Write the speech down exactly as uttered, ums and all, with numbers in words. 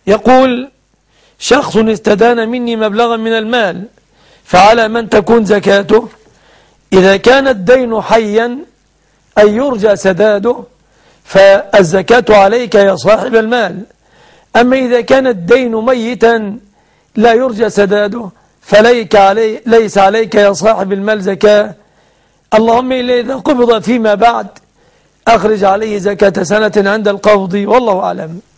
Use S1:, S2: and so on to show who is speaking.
S1: يقول شخص استدان مني مبلغا من المال، فعلى من تكون زكاته؟ إذا كان الدين حيا أي يرجى سداده فالزكاة عليك يا صاحب المال. أما إذا كان الدين ميتا لا يرجى سداده فليك علي ليس عليك يا صاحب المال زكاة، اللهم إلا إذا قبض فيما بعد أخرج عليه زكاة سنة عند القبض، والله أعلم.